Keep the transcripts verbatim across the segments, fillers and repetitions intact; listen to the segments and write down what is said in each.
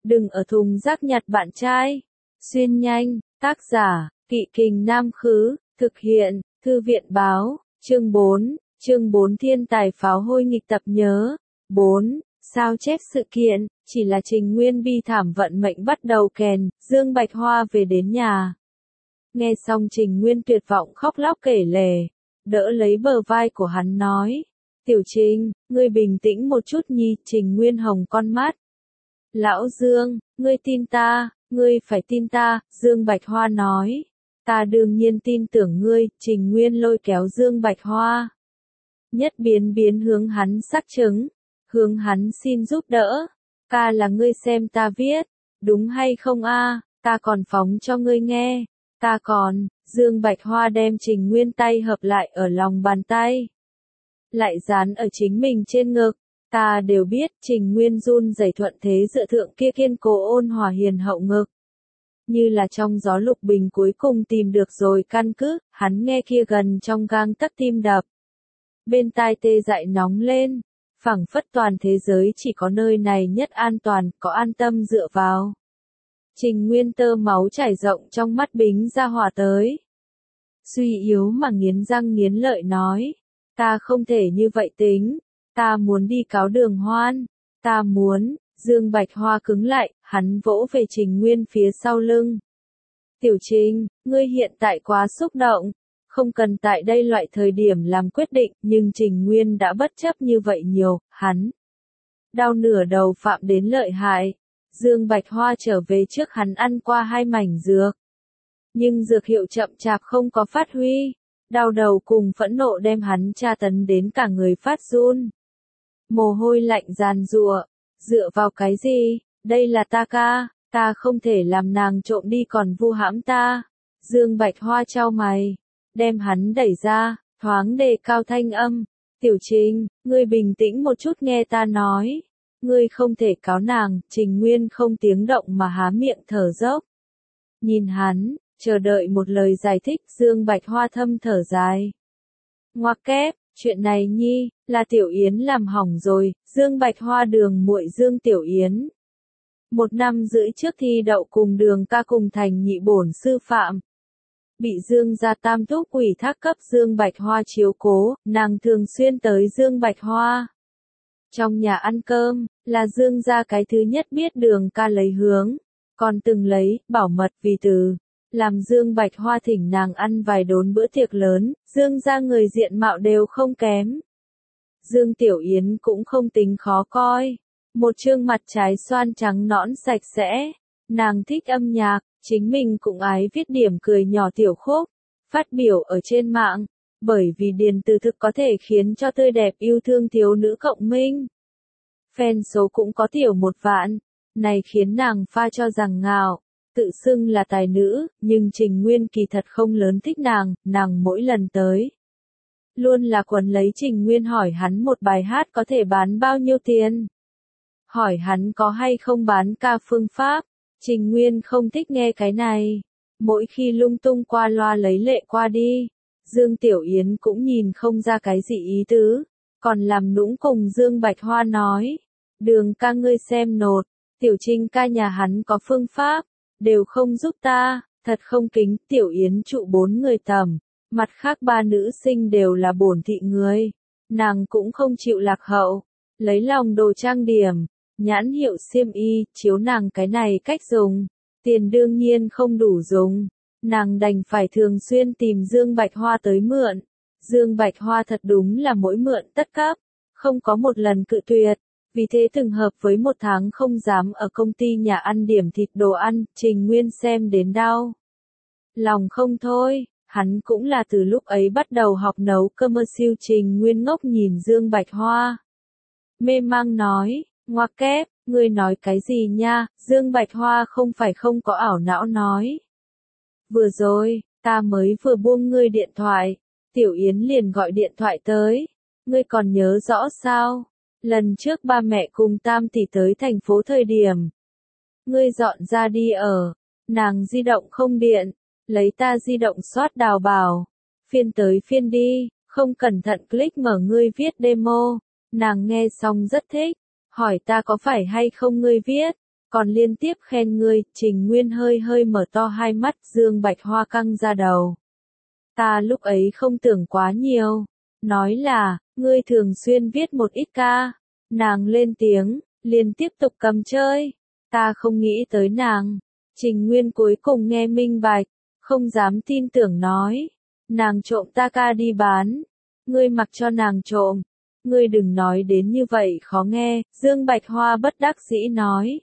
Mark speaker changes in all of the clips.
Speaker 1: đừng ở thùng rác nhặt bạn trai. Xuyên nhanh, tác giả, Kỵ Kình Nam Khứ, thực hiện, Thư viện Báo, chương bốn, chương bốn Thiên tài pháo hôi nghịch tập nhớ. bốn. Sao chép sự kiện, chỉ là Trình Nguyên bi thảm vận mệnh bắt đầu kèn, Dương Bạch Hoa về đến nhà. Nghe xong Trình Nguyên tuyệt vọng khóc lóc kể lể, đỡ lấy bờ vai của hắn nói. Tiểu Trình, ngươi bình tĩnh một chút nhi, Trình Nguyên hồng con mắt. Lão Dương, ngươi tin ta, ngươi phải tin ta, Dương Bạch Hoa nói. Ta đương nhiên tin tưởng ngươi, Trình Nguyên lôi kéo Dương Bạch Hoa. Nhất biến biến hướng hắn xác chứng, hướng hắn xin giúp đỡ. Ca là ngươi xem ta viết, đúng hay không a? Ta còn phóng cho ngươi nghe. Ta còn, Dương Bạch Hoa đem Trình Nguyên tay hợp lại ở lòng bàn tay. Lại dán ở chính mình trên ngực. Ta đều biết Trình Nguyên run rẩy thuận thế dựa thượng kia kiên cố ôn hòa hiền hậu ngực. Như là trong gió lục bình cuối cùng tìm được rồi căn cứ, hắn nghe kia gần trong gang tấc tim đập. Bên tai tê dại nóng lên, phảng phất toàn thế giới chỉ có nơi này nhất an toàn, có an tâm dựa vào. Trình Nguyên tơ máu chảy rộng trong mắt bính ra hỏa tới. Suy yếu mà nghiến răng nghiến lợi nói, ta không thể như vậy tính, ta muốn đi cáo Đường Hoan, ta muốn. Dương Bạch Hoa cứng lại, hắn vỗ về Trình Nguyên phía sau lưng. Tiểu Trình, ngươi hiện tại quá xúc động, không cần tại đây loại thời điểm làm quyết định, nhưng Trình Nguyên đã bất chấp như vậy nhiều, hắn đau nửa đầu phạm đến lợi hại. Dương Bạch Hoa trở về trước hắn ăn qua hai mảnh dược, nhưng dược hiệu chậm chạp không có phát huy, đau đầu cùng phẫn nộ đem hắn tra tấn đến cả người phát run. Mồ hôi lạnh giàn giụa. Dựa vào cái gì, đây là ta ca, ta không thể làm nàng trộm đi còn vu hãm ta. Dương Bạch Hoa chau mày, đem hắn đẩy ra, thoáng đề cao thanh âm. Tiểu Trình, ngươi bình tĩnh một chút nghe ta nói. Ngươi không thể cáo nàng, Trình Nguyên không tiếng động mà há miệng thở dốc. Nhìn hắn, chờ đợi một lời giải thích, Dương Bạch Hoa thâm thở dài. Ngoặc kép. Chuyện này nhi, là Tiểu Yến làm hỏng rồi, Dương Bạch Hoa đường muội Dương Tiểu Yến. Một năm rưỡi trước thi đậu cùng Đường ca cùng thành nhị bổn sư phạm. Bị Dương gia tam thúc ủy thác cấp Dương Bạch Hoa chiếu cố, nàng thường xuyên tới Dương Bạch Hoa. Trong nhà ăn cơm, là Dương gia cái thứ nhất biết Đường ca lấy hướng, còn từng lấy, bảo mật vì từ. Làm Dương Bạch Hoa thỉnh nàng ăn vài đốn bữa tiệc lớn, Dương gia người diện mạo đều không kém. Dương Tiểu Yến cũng không tính khó coi. Một trương mặt trái xoan trắng nõn sạch sẽ. Nàng thích âm nhạc, chính mình cũng ái viết điểm cười nhỏ tiểu khúc, phát biểu ở trên mạng, bởi vì điền từ thực có thể khiến cho tươi đẹp yêu thương thiếu nữ cộng minh. Fan số cũng có tiểu một vạn, này khiến nàng pha cho rằng ngạo. Tự xưng là tài nữ, nhưng Trình Nguyên kỳ thật không lớn thích nàng, nàng mỗi lần tới. Luôn là quấn lấy Trình Nguyên hỏi hắn một bài hát có thể bán bao nhiêu tiền. Hỏi hắn có hay không bán ca phương pháp. Trình Nguyên không thích nghe cái này. Mỗi khi lung tung qua loa lấy lệ qua đi. Dương Tiểu Yến cũng nhìn không ra cái gì ý tứ. Còn làm nũng cùng Dương Bạch Hoa nói. Đường ca ngươi xem nột. Tiểu Trình ca nhà hắn có phương pháp. Đều không giúp ta, thật không kính. Tiểu Yến trụ bốn người tầm, mặt khác ba nữ sinh đều là bổn thị người. Nàng cũng không chịu lạc hậu, lấy lòng đồ trang điểm, nhãn hiệu xiêm y, chiếu nàng cái này cách dùng. Tiền đương nhiên không đủ dùng, nàng đành phải thường xuyên tìm Dương Bạch Hoa tới mượn. Dương Bạch Hoa thật đúng là mỗi mượn tất cấp, không có một lần cự tuyệt. Vì thế từng hợp với một tháng không dám ở công ty nhà ăn điểm thịt đồ ăn, Trình Nguyên xem đến đau. Lòng không thôi, hắn cũng là từ lúc ấy bắt đầu học nấu cơm siêu. Trình Nguyên ngốc nhìn Dương Bạch Hoa. Mê mang nói, ngoặc kép, ngươi nói cái gì nha, Dương Bạch Hoa không phải không có ảo não nói. Vừa rồi, ta mới vừa buông ngươi điện thoại, Tiểu Yến liền gọi điện thoại tới, ngươi còn nhớ rõ sao? Lần trước ba mẹ cùng tam tỷ tới thành phố thời điểm. Ngươi dọn ra đi ở. Nàng di động không điện. Lấy ta di động soát đào bảo. Phiên tới phiên đi. Không cẩn thận click mở ngươi viết demo. Nàng nghe xong rất thích. Hỏi ta có phải hay không ngươi viết. còn liên tiếp khen ngươi, Trình Nguyên hơi hơi mở to hai mắt, Dương Bạch Hoa căng ra đầu. Ta lúc ấy không tưởng quá nhiều, nói là, ngươi thường xuyên viết một ít ca, nàng lên tiếng, liền tiếp tục cầm chơi, ta không nghĩ tới nàng. Trình Nguyên cuối cùng nghe minh bạch, không dám tin tưởng nói, nàng trộm ta ca đi bán, ngươi mặc cho nàng trộm, ngươi đừng nói đến như vậy khó nghe, Dương Bạch Hoa bất đắc dĩ nói.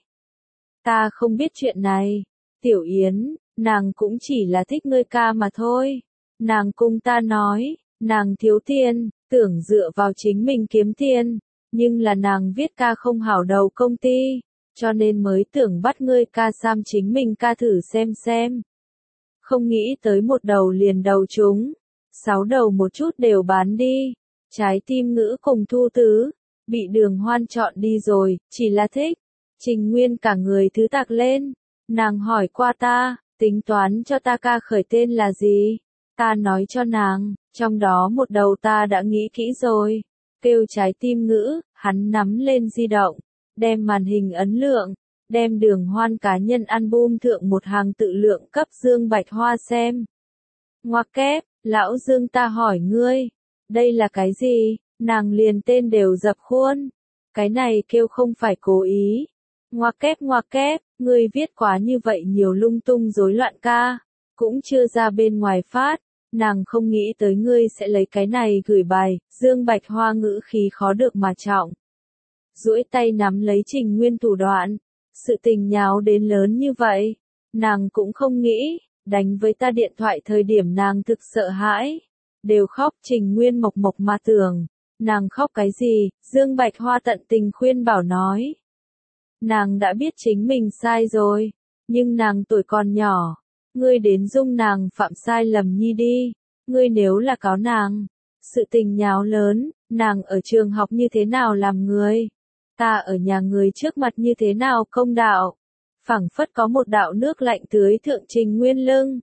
Speaker 1: Ta không biết chuyện này, Tiểu Yến, nàng cũng chỉ là thích ngươi ca mà thôi, nàng cùng ta nói, nàng thiếu tiền, tưởng dựa vào chính mình kiếm tiền, nhưng là nàng viết ca không hảo đầu công ty, cho nên mới tưởng bắt ngươi ca sam chính mình ca thử xem xem. Không nghĩ tới một đầu liền đầu chúng, sáu đầu một chút đều bán đi, trái tim ngữ cùng thu tứ, bị Đường Hoan chọn đi rồi, chỉ là thích. Trình Nguyên cả người thứ tạc lên, nàng hỏi qua ta, tính toán cho ta ca khởi tên là gì? Ta nói cho nàng, trong đó một đầu ta đã nghĩ kỹ rồi, kêu trái tim ngữ, hắn nắm lên di động, đem màn hình ấn lượng, đem Đường Hoan cá nhân album thượng một hàng tự lượng cấp Dương Bạch Hoa xem. Ngoặc kép, lão Dương ta hỏi ngươi, đây là cái gì? Nàng liền tên đều dập khuôn, cái này kêu không phải cố ý. Ngoặc kép ngoặc kép, ngươi viết quá như vậy nhiều lung tung rối loạn ca, cũng chưa ra bên ngoài phát, nàng không nghĩ tới ngươi sẽ lấy cái này gửi bài, Dương Bạch Hoa ngữ khí khó được mà trọng. Duỗi tay nắm lấy Trình Nguyên thủ đoạn, sự tình nháo đến lớn như vậy, nàng cũng không nghĩ, đánh với ta điện thoại thời điểm nàng thực sợ hãi, đều khóc. Trình Nguyên mộc mộc mà tưởng, nàng khóc cái gì, Dương Bạch Hoa tận tình khuyên bảo nói. Nàng đã biết chính mình sai rồi, nhưng nàng tuổi còn nhỏ, ngươi đến dung nàng phạm sai lầm nhi đi, ngươi nếu là cáo nàng, sự tình nháo lớn, nàng ở trường học như thế nào làm người, ta ở nhà người trước mặt như thế nào công đạo, phảng phất có một đạo nước lạnh tưới thượng Trình Nguyên lưng.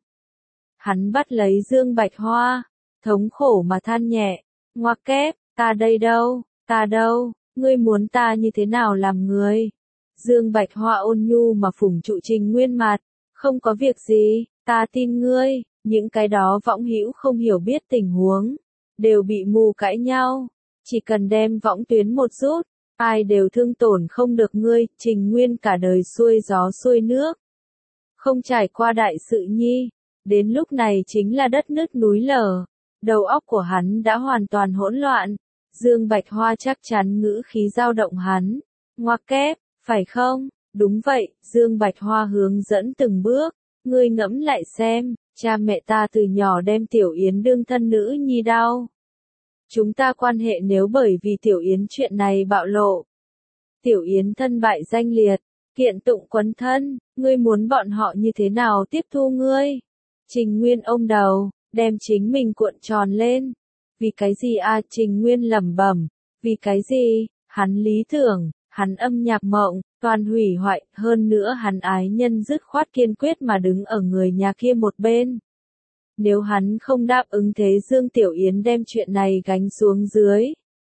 Speaker 1: Hắn bắt lấy Dương Bạch Hoa, thống khổ mà than nhẹ, ngoặc kép, ta đây đâu, ta đâu, ngươi muốn ta như thế nào làm người. Dương Bạch Hoa ôn nhu mà phủng trụ Trình Nguyên mặt, không có việc gì, ta tin ngươi, những cái đó võng hữu không hiểu biết tình huống, đều bị mù cãi nhau, chỉ cần đem võng tuyến một rút, ai đều thương tổn không được ngươi. Trình Nguyên cả đời xuôi gió xuôi nước, không trải qua đại sự nhi, đến lúc này chính là đất nứt núi lở, đầu óc của hắn đã hoàn toàn hỗn loạn. Dương Bạch Hoa chắc chắn ngữ khí dao động hắn, ngoặc kép, phải không? Đúng vậy, Dương Bạch Hoa hướng dẫn từng bước, ngươi ngẫm lại xem, cha mẹ ta từ nhỏ đem Tiểu Yến đương thân nữ nhi đau. Chúng ta quan hệ nếu bởi vì Tiểu Yến chuyện này bạo lộ, Tiểu Yến thân bại danh liệt, kiện tụng quấn thân, ngươi muốn bọn họ như thế nào tiếp thu ngươi? Trình Nguyên ôm đầu, đem chính mình cuộn tròn lên. Vì cái gì a? Trình Nguyên lẩm bẩm, vì cái gì? Hắn lý tưởng, hắn âm nhạc mộng, toàn hủy hoại, hơn nữa hắn ái nhân dứt khoát kiên quyết mà đứng ở người nhà kia một bên. Nếu hắn không đáp ứng thế Dương Tiểu Yến đem chuyện này gánh xuống dưới,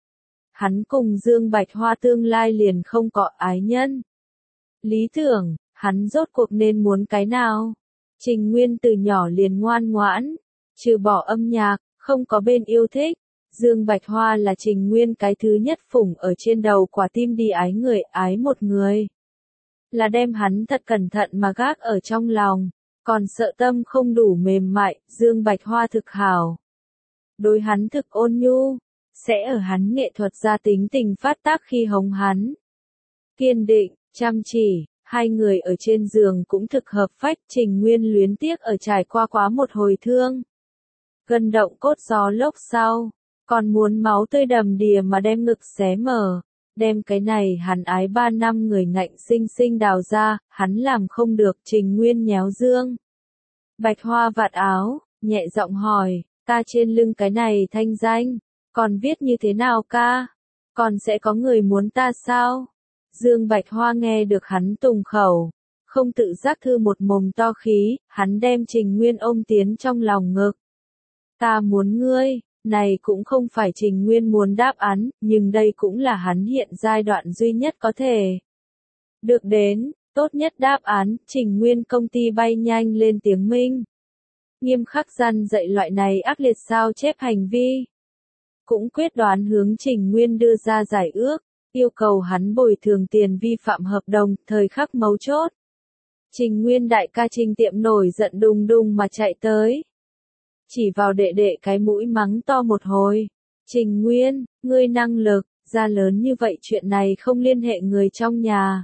Speaker 1: hắn cùng Dương Bạch Hoa tương lai liền không có ái nhân. Lý tưởng, hắn rốt cuộc nên muốn cái nào? Trình Nguyên từ nhỏ liền ngoan ngoãn, trừ bỏ âm nhạc, không có bên yêu thích. Dương Bạch Hoa là Trình Nguyên cái thứ nhất phủng ở trên đầu quả tim đi ái người, ái một người. Là đem hắn thật cẩn thận mà gác ở trong lòng, còn sợ tâm không đủ mềm mại. Dương Bạch Hoa thực hảo, đối hắn thực ôn nhu, sẽ ở hắn nghệ thuật gia tính tình phát tác khi hống hắn. Kiên định, chăm chỉ, hai người ở trên giường cũng thực hợp phách. Trình Nguyên luyến tiếc ở trải qua quá một hồi thương, gân động cốt gió lốc sau, còn muốn máu tươi đầm đìa mà đem ngực xé mở, đem cái này hắn ái ba năm người ngạnh sinh sinh đào ra, hắn làm không được. Trình Nguyên nhéo Dương Bạch Hoa vạt áo, nhẹ giọng hỏi, ta trên lưng cái này thanh danh, còn viết như thế nào ca? Còn sẽ có người muốn ta sao? Dương Bạch Hoa nghe được hắn tùng khẩu, không tự giác thư một mồm to khí, hắn đem Trình Nguyên ôm tiến trong lòng ngực. Ta muốn ngươi, này cũng không phải Trình Nguyên muốn đáp án, nhưng đây cũng là hắn hiện giai đoạn duy nhất có thể được đến. Tốt nhất đáp án, Trình Nguyên công ty bay nhanh lên tiếng minh. Nghiêm khắc răn dạy loại này ác liệt sao chép hành vi. Cũng quyết đoán hướng Trình Nguyên đưa ra giải ước, yêu cầu hắn bồi thường tiền vi phạm hợp đồng, thời khắc mấu chốt. Trình Nguyên đại ca Trình Tiệm nổi giận đùng đùng mà chạy tới. Chỉ vào đệ đệ cái mũi mắng to một hồi. Trình Nguyên, ngươi năng lực, ra lớn như vậy chuyện này không liên hệ người trong nhà.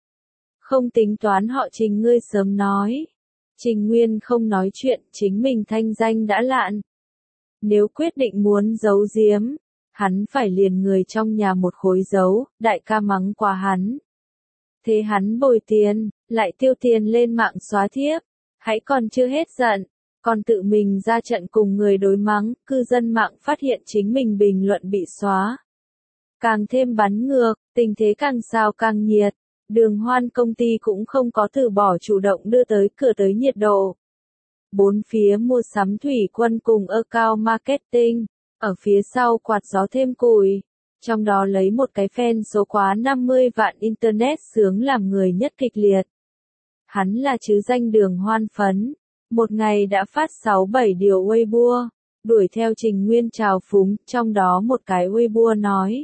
Speaker 1: Không tính toán họ Trình ngươi sớm nói. Trình Nguyên không nói chuyện, chính mình thanh danh đã lạn. Nếu quyết định muốn giấu giếm, hắn phải liền người trong nhà một khối giấu, đại ca mắng qua hắn. Thế hắn bồi tiền, lại tiêu tiền lên mạng xóa thiếp. Hãy còn chưa hết giận, còn tự mình ra trận cùng người đối mắng, cư dân mạng phát hiện chính mình bình luận bị xóa. Càng thêm bắn ngược, tình thế càng sao càng nhiệt. Đường Hoan công ty cũng không có từ bỏ chủ động đưa tới cửa tới nhiệt độ. Bốn phía mua sắm thủy quân cùng account marketing, ở phía sau quạt gió thêm củi. Trong đó lấy một cái fan số quá năm mươi vạn internet sướng làm người nhất kịch liệt. Hắn là chứ danh Đường Hoan phấn, một ngày đã phát sáu bảy điều Weibo, đuổi theo Trình Nguyên trào phúng, trong đó một cái Weibo nói.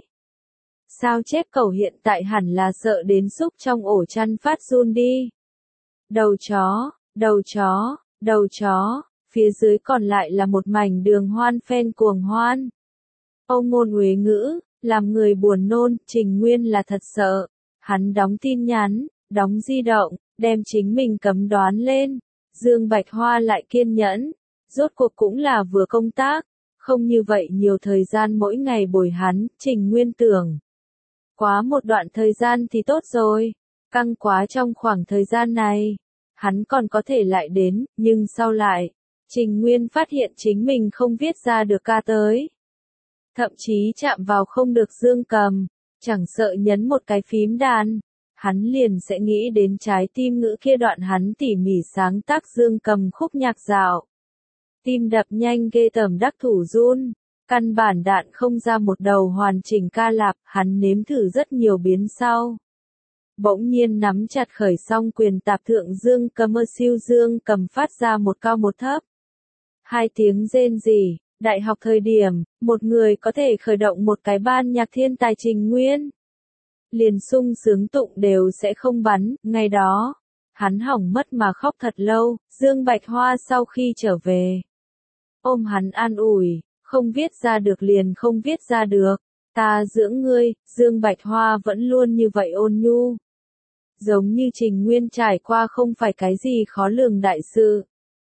Speaker 1: Sao chép cẩu hiện tại hẳn là sợ đến xúc trong ổ chăn phát run đi. Đầu chó, đầu chó, đầu chó, phía dưới còn lại là một mảnh Đường Hoan fan cuồng hoan. Ông ngôn uế ngữ, làm người buồn nôn, Trình Nguyên là thật sợ. Hắn đóng tin nhắn, đóng di động, đem chính mình cấm đoán lên. Dương Bạch Hoa lại kiên nhẫn, rốt cuộc cũng là vừa công tác, không như vậy nhiều thời gian mỗi ngày bồi hắn, Trình Nguyên tưởng. Quá một đoạn thời gian thì tốt rồi, căng quá trong khoảng thời gian này, hắn còn có thể lại đến, nhưng sau lại, Trình Nguyên phát hiện chính mình không viết ra được ca tới. Thậm chí chạm vào không được dương cầm, chẳng sợ nhấn một cái phím đàn, hắn liền sẽ nghĩ đến trái tim ngữ kia đoạn hắn tỉ mỉ sáng tác dương cầm khúc nhạc dạo. Tim đập nhanh ghê tởm đắc thủ run. Căn bản đạn không ra một đầu hoàn chỉnh ca lạp, hắn nếm thử rất nhiều biến sau. Bỗng nhiên nắm chặt khởi song quyền tạp thượng dương cầm ơ siêu dương cầm phát ra một cao một thấp. Hai tiếng rên rỉ, đại học thời điểm, một người có thể khởi động một cái ban nhạc thiên tài Trình Nguyên. Liền sung sướng tụng đều sẽ không bắn, ngày đó, hắn hỏng mất mà khóc thật lâu, Dương Bạch Hoa sau khi trở về. Ôm hắn an ủi. Không viết ra được liền không viết ra được, ta dưỡng ngươi, Dương Bạch Hoa vẫn luôn như vậy ôn nhu. Giống như Trình Nguyên trải qua không phải cái gì khó lường đại sự.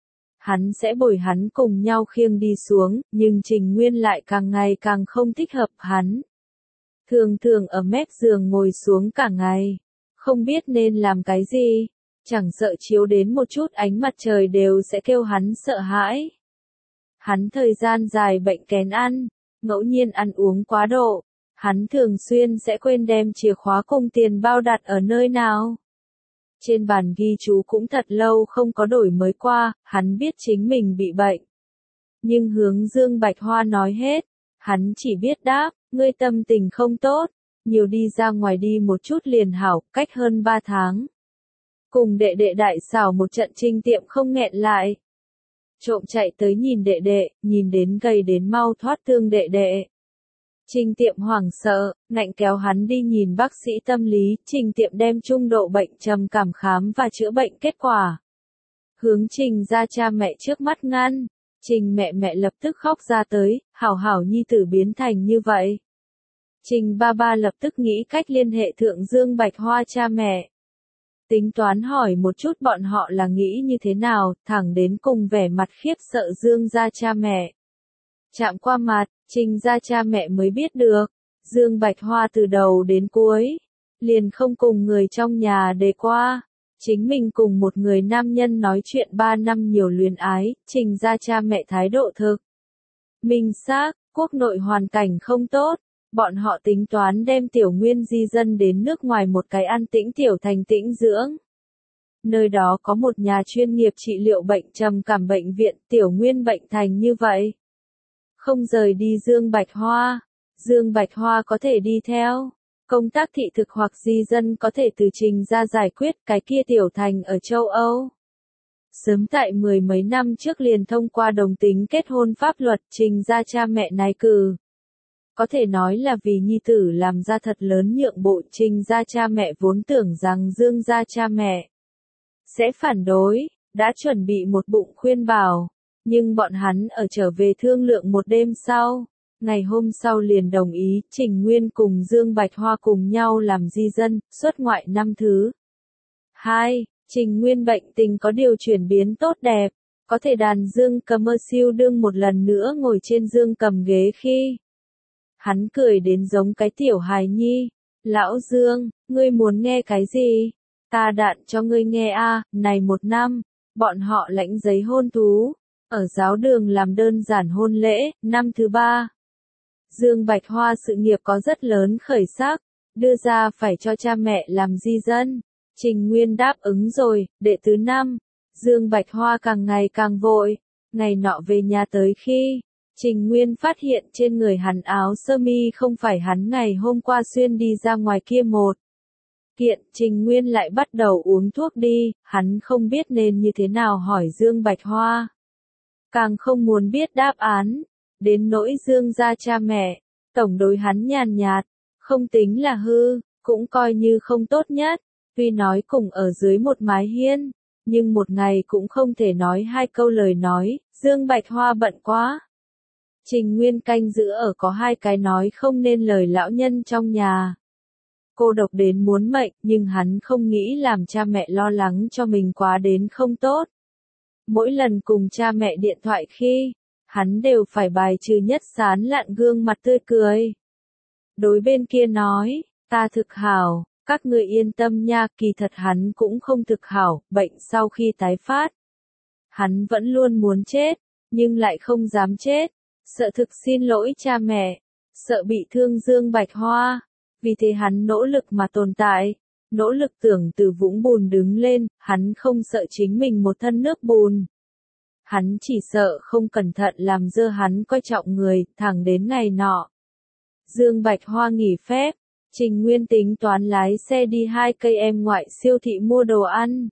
Speaker 1: Hắn sẽ bồi hắn cùng nhau khiêng đi xuống, nhưng Trình Nguyên lại càng ngày càng không thích hợp hắn. Thường thường ở mép giường ngồi xuống cả ngày, không biết nên làm cái gì, chẳng sợ chiếu đến một chút ánh mặt trời đều sẽ kêu hắn sợ hãi. Hắn thời gian dài bệnh kén ăn, ngẫu nhiên ăn uống quá độ, hắn thường xuyên sẽ quên đem chìa khóa cùng tiền bao đặt ở nơi nào. Trên bàn ghi chú cũng thật lâu không có đổi mới qua, hắn biết chính mình bị bệnh. Nhưng hướng Dương Bạch Hoa nói hết, hắn chỉ biết đáp, ngươi tâm tình không tốt, nhiều đi ra ngoài đi một chút liền hảo, cách hơn ba tháng. Cùng đệ đệ đại xảo một trận Trình Tiệm không nghẹn lại. Trộm chạy tới nhìn đệ đệ, nhìn đến gầy đến mau thoát thương đệ đệ. Trình Tiệm hoảng sợ, ngạnh kéo hắn đi nhìn bác sĩ tâm lý, Trình Tiệm đem trung độ bệnh trầm cảm khám và chữa bệnh kết quả. Hướng Trình ra cha mẹ trước mắt ngăn, Trình mẹ mẹ lập tức khóc ra tới, hảo hảo nhi tử biến thành như vậy. Trình ba ba lập tức nghĩ cách liên hệ thượng Dương Bạch Hoa cha mẹ. Tính toán hỏi một chút bọn họ là nghĩ như thế nào, thẳng đến cùng vẻ mặt khiếp sợ Dương gia cha mẹ. Chạm qua mặt, Trình gia cha mẹ mới biết được, Dương Bạch Hoa từ đầu đến cuối, liền không cùng người trong nhà đề qua. Chính mình cùng một người nam nhân nói chuyện ba năm nhiều luyến ái, Trình gia cha mẹ thái độ thực. Minh xác, quốc nội hoàn cảnh không tốt. Bọn họ tính toán đem Tiểu Nguyên di dân đến nước ngoài một cái an tĩnh tiểu thành tĩnh dưỡng. Nơi đó có một nhà chuyên nghiệp trị liệu bệnh trầm cảm bệnh viện, Tiểu Nguyên bệnh thành như vậy. Không rời đi Dương Bạch Hoa, Dương Bạch Hoa có thể đi theo. Công tác thị thực hoặc di dân có thể từ Trình ra giải quyết, cái kia Tiểu Thành ở châu Âu. Sớm tại mười mấy năm trước liền thông qua đồng tính kết hôn pháp luật, Trình ra cha mẹ nài cử. Có thể nói là vì nhi tử làm ra thật lớn nhượng bộ, Trình ra cha mẹ vốn tưởng rằng Dương ra cha mẹ sẽ phản đối, đã chuẩn bị một bụng khuyên bảo, nhưng bọn hắn ở trở về thương lượng một đêm sau, ngày hôm sau liền đồng ý, Trình Nguyên cùng Dương Bạch Hoa cùng nhau làm di dân, xuất ngoại năm thứ hai. Trình Nguyên bệnh tình có điều chuyển biến tốt đẹp, có thể đàn Dương Cầm mơ siêu đương một lần nữa ngồi trên Dương Cầm ghế khi. Hắn cười đến giống cái tiểu hài nhi. Lão Dương, ngươi muốn nghe cái gì? Ta đạn cho ngươi nghe a. Này một năm, bọn họ lãnh giấy hôn thú, ở giáo đường làm đơn giản hôn lễ, năm thứ ba. Dương Bạch Hoa sự nghiệp có rất lớn khởi sắc, đưa ra phải cho cha mẹ làm di dân. Trình Nguyên đáp ứng rồi, đệ thứ năm. Dương Bạch Hoa càng ngày càng vội, ngày nọ về nhà tới khi, Trình Nguyên phát hiện trên người hắn áo sơ mi không phải hắn ngày hôm qua xuyên đi ra ngoài kia một kiện, Trình Nguyên lại bắt đầu uống thuốc đi, hắn không biết nên như thế nào hỏi Dương Bạch Hoa. Càng không muốn biết đáp án, đến nỗi Dương gia cha mẹ, tổng đối hắn nhàn nhạt, không tính là hư, cũng coi như không tốt nhất, tuy nói cùng ở dưới một mái hiên, nhưng một ngày cũng không thể nói hai câu lời nói, Dương Bạch Hoa bận quá. Trình Nguyên canh giữ ở có hai cái nói không nên lời lão nhân trong nhà. Cô độc đến muốn mệnh, nhưng hắn không nghĩ làm cha mẹ lo lắng cho mình quá đến không tốt. Mỗi lần cùng cha mẹ điện thoại khi, hắn đều phải bài trừ nhất sán lạn gương mặt tươi cười. Đối bên kia nói, ta thực hảo, các ngươi yên tâm nha, kỳ thật hắn cũng không thực hảo, bệnh sau khi tái phát. Hắn vẫn luôn muốn chết, nhưng lại không dám chết, sợ thực xin lỗi cha mẹ, sợ bị thương Dương Bạch Hoa, vì thế hắn nỗ lực mà tồn tại, nỗ lực tưởng từ vũng bùn đứng lên, hắn không sợ chính mình một thân nước bùn. Hắn chỉ sợ không cẩn thận làm dơ hắn coi trọng người, thẳng đến ngày nọ. Dương Bạch Hoa nghỉ phép, Trình Nguyên tính toán lái xe đi hai cây em ngoại siêu thị mua đồ ăn.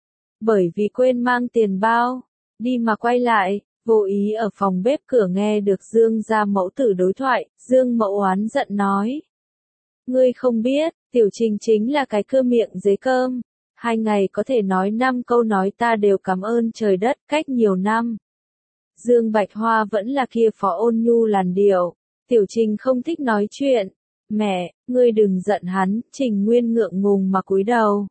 Speaker 1: Bởi vì quên mang tiền bao, đi mà quay lại, vô ý ở phòng bếp cửa nghe được Dương gia mẫu tử đối thoại, Dương mẫu oán giận nói. Ngươi không biết, Tiểu Trình chính là cái cơ miệng dế cơm. Hai ngày có thể nói năm câu nói ta đều cảm ơn trời đất, cách nhiều năm. Dương Bạch Hoa vẫn là kia phó ôn nhu làn điệu. Tiểu Trình không thích nói chuyện. Mẹ, ngươi đừng giận hắn, Trình Nguyên ngượng ngùng mà cúi đầu.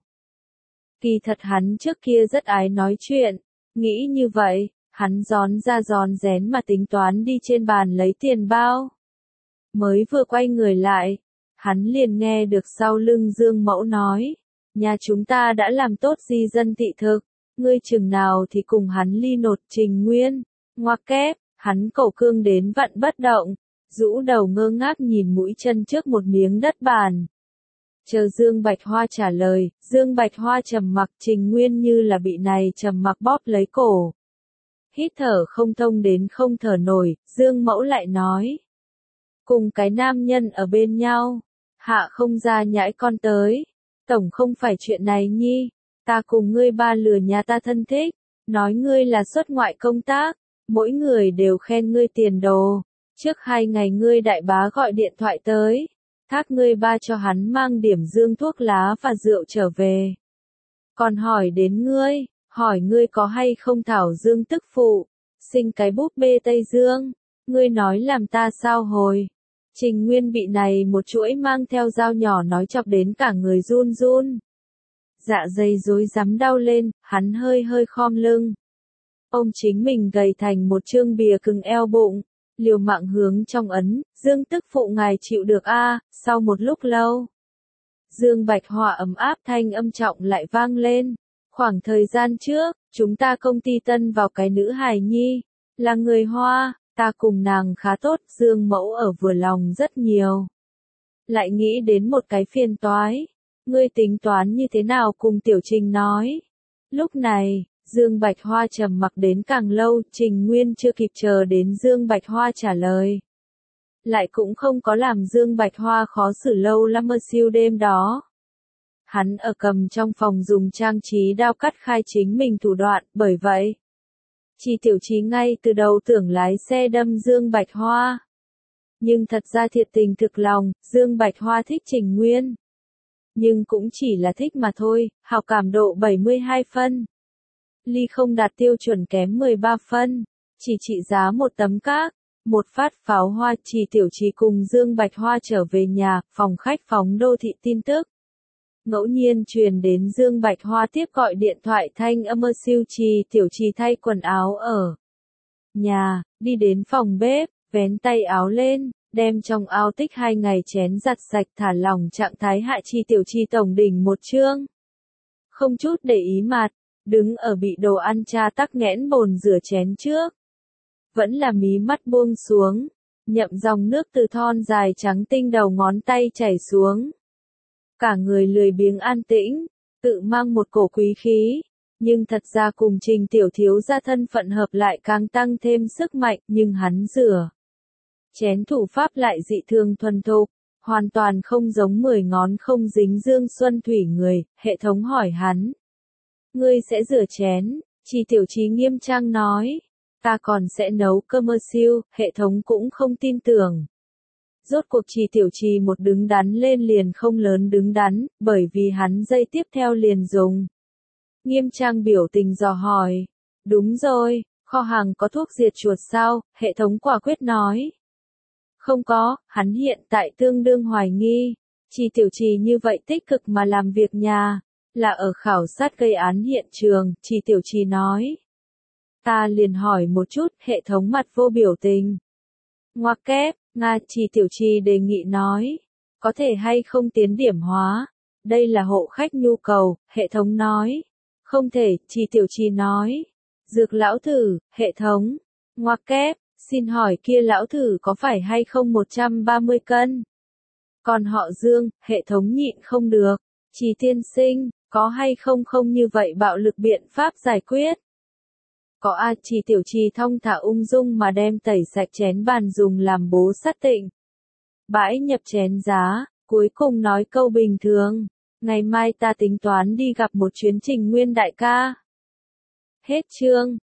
Speaker 1: Kỳ thật hắn trước kia rất ái nói chuyện. Nghĩ như vậy, hắn gión ra gión rén mà tính toán đi trên bàn lấy tiền bao. Mới vừa quay người lại, hắn liền nghe được sau lưng Dương mẫu nói. Nhà chúng ta đã làm tốt di dân thị thực, ngươi chừng nào thì cùng hắn ly nột. Trình Nguyên, ngoặc kép, hắn cổ cương đến vặn bất động, rũ đầu ngơ ngác nhìn mũi chân trước một miếng đất bàn. Chờ Dương Bạch Hoa trả lời, Dương Bạch Hoa trầm mặc, Trình Nguyên như là bị này trầm mặc bóp lấy cổ. Hít thở không thông đến không thở nổi, Dương mẫu lại nói. Cùng cái nam nhân ở bên nhau, hạ không ra nhãi con tới. Tổng không phải chuyện này nhi, ta cùng ngươi ba lừa nhà ta thân thích, nói ngươi là xuất ngoại công tác, mỗi người đều khen ngươi tiền đồ. Trước hai ngày ngươi đại bá gọi điện thoại tới, thác ngươi ba cho hắn mang điểm dương thuốc lá và rượu trở về. Còn hỏi đến ngươi, hỏi ngươi có hay không thảo dương tức phụ, sinh cái búp bê Tây Dương, ngươi nói làm ta sao hồi. Trình Nguyên bị này một chuỗi mang theo dao nhỏ nói chọc đến cả người run run. Dạ dày rối rắm đau lên, hắn hơi hơi khom lưng. Ông chính mình gầy thành một chương bìa cứng eo bụng, liều mạng hướng trong ấn, Dương tức phụ ngài chịu được a. Sau một lúc lâu. Dương Bạch Hoa ấm áp thanh âm trọng lại vang lên. Khoảng thời gian trước, chúng ta công ty tân vào cái nữ hài nhi, là người Hoa. Ta cùng nàng khá tốt, Dương mẫu ở vừa lòng rất nhiều. Lại nghĩ đến một cái phiền toái. Ngươi tính toán như thế nào cùng Tiểu Trình nói. Lúc này, Dương Bạch Hoa trầm mặc đến càng lâu, Trình Nguyên chưa kịp chờ đến Dương Bạch Hoa trả lời. lại cũng không có làm Dương Bạch Hoa khó xử lâu lắm ở siêu đêm đó. Hắn ở cầm trong phòng dùng trang trí đao cắt khai chính mình thủ đoạn, bởi vậy, Chi Tiểu Chi ngay từ đầu tưởng lái xe đâm Dương Bạch Hoa. Nhưng thật ra thiệt tình thực lòng, Dương Bạch Hoa thích Trình Nguyên. Nhưng cũng chỉ là thích mà thôi, hảo cảm độ bảy mươi hai phân. Ly không đạt tiêu chuẩn kém mười ba phân, chỉ trị giá một tấm các, một phát pháo hoa. Chi Tiểu Chi cùng Dương Bạch Hoa trở về nhà, phòng khách phóng đô thị tin tức. Ngẫu nhiên truyền đến Dương Bạch Hoa tiếp gọi điện thoại thanh âm ơ siêu. Chi Tiểu Chi thay quần áo ở nhà, đi đến phòng bếp, vén tay áo lên, đem trong ao tích hai ngày chén giặt sạch thả lỏng trạng thái hạ. Chi Tiểu Chi tổng đỉnh một chương. Không chút để ý mặt, đứng ở bị đồ ăn cha tắc nghẽn bồn rửa chén trước. Vẫn là mí mắt buông xuống, nhậm dòng nước từ thon dài trắng tinh đầu ngón tay chảy xuống. Cả người lười biếng an tĩnh, tự mang một cổ quý khí, nhưng thật ra cùng Trình Tiểu thiếu gia thân phận hợp lại càng tăng thêm sức mạnh. Nhưng hắn rửa chén thủ pháp lại dị thường thuần thục, hoàn toàn không giống mười ngón không dính Dương Xuân Thủy người. Hệ thống hỏi hắn, ngươi sẽ rửa chén? Chi Tiểu Chi nghiêm trang nói, ta còn sẽ nấu cơm ơ siêu. Hệ thống cũng không tin tưởng. Rốt cuộc Chi Tiểu Chi một đứng đắn lên liền không lớn đứng đắn, bởi vì hắn giây tiếp theo liền dùng nghiêm trang biểu tình dò hỏi. Đúng rồi, kho hàng có thuốc diệt chuột sao? Hệ thống quả quyết nói. Không có, hắn hiện tại tương đương hoài nghi. Chi Tiểu Chi như vậy tích cực mà làm việc nhà, là ở khảo sát gây án hiện trường. Chi Tiểu Chi nói. Ta liền hỏi một chút. Hệ thống mặt vô biểu tình. Ngoặc kép, Nga. Chi Tiểu Chi đề nghị nói, có thể hay không tiến điểm hóa? Đây là hộ khách nhu cầu. Hệ thống nói, không thể. Chi Tiểu Chi nói, dược lão thử. Hệ thống, ngoặc kép, xin hỏi kia lão thử có phải hay không một trăm ba mươi cân? Còn họ Dương. Hệ thống nhịn không được, Chi tiên sinh, có hay không không như vậy bạo lực biện pháp giải quyết? Có a. Chi Tiểu Chi thong thả ung dung mà đem tẩy sạch chén bàn dùng làm bố sắt tịnh. Bãi nhập chén giá, cuối cùng nói câu bình thường, ngày mai ta tính toán đi gặp một chuyến Trình Nguyên đại ca. Hết chương.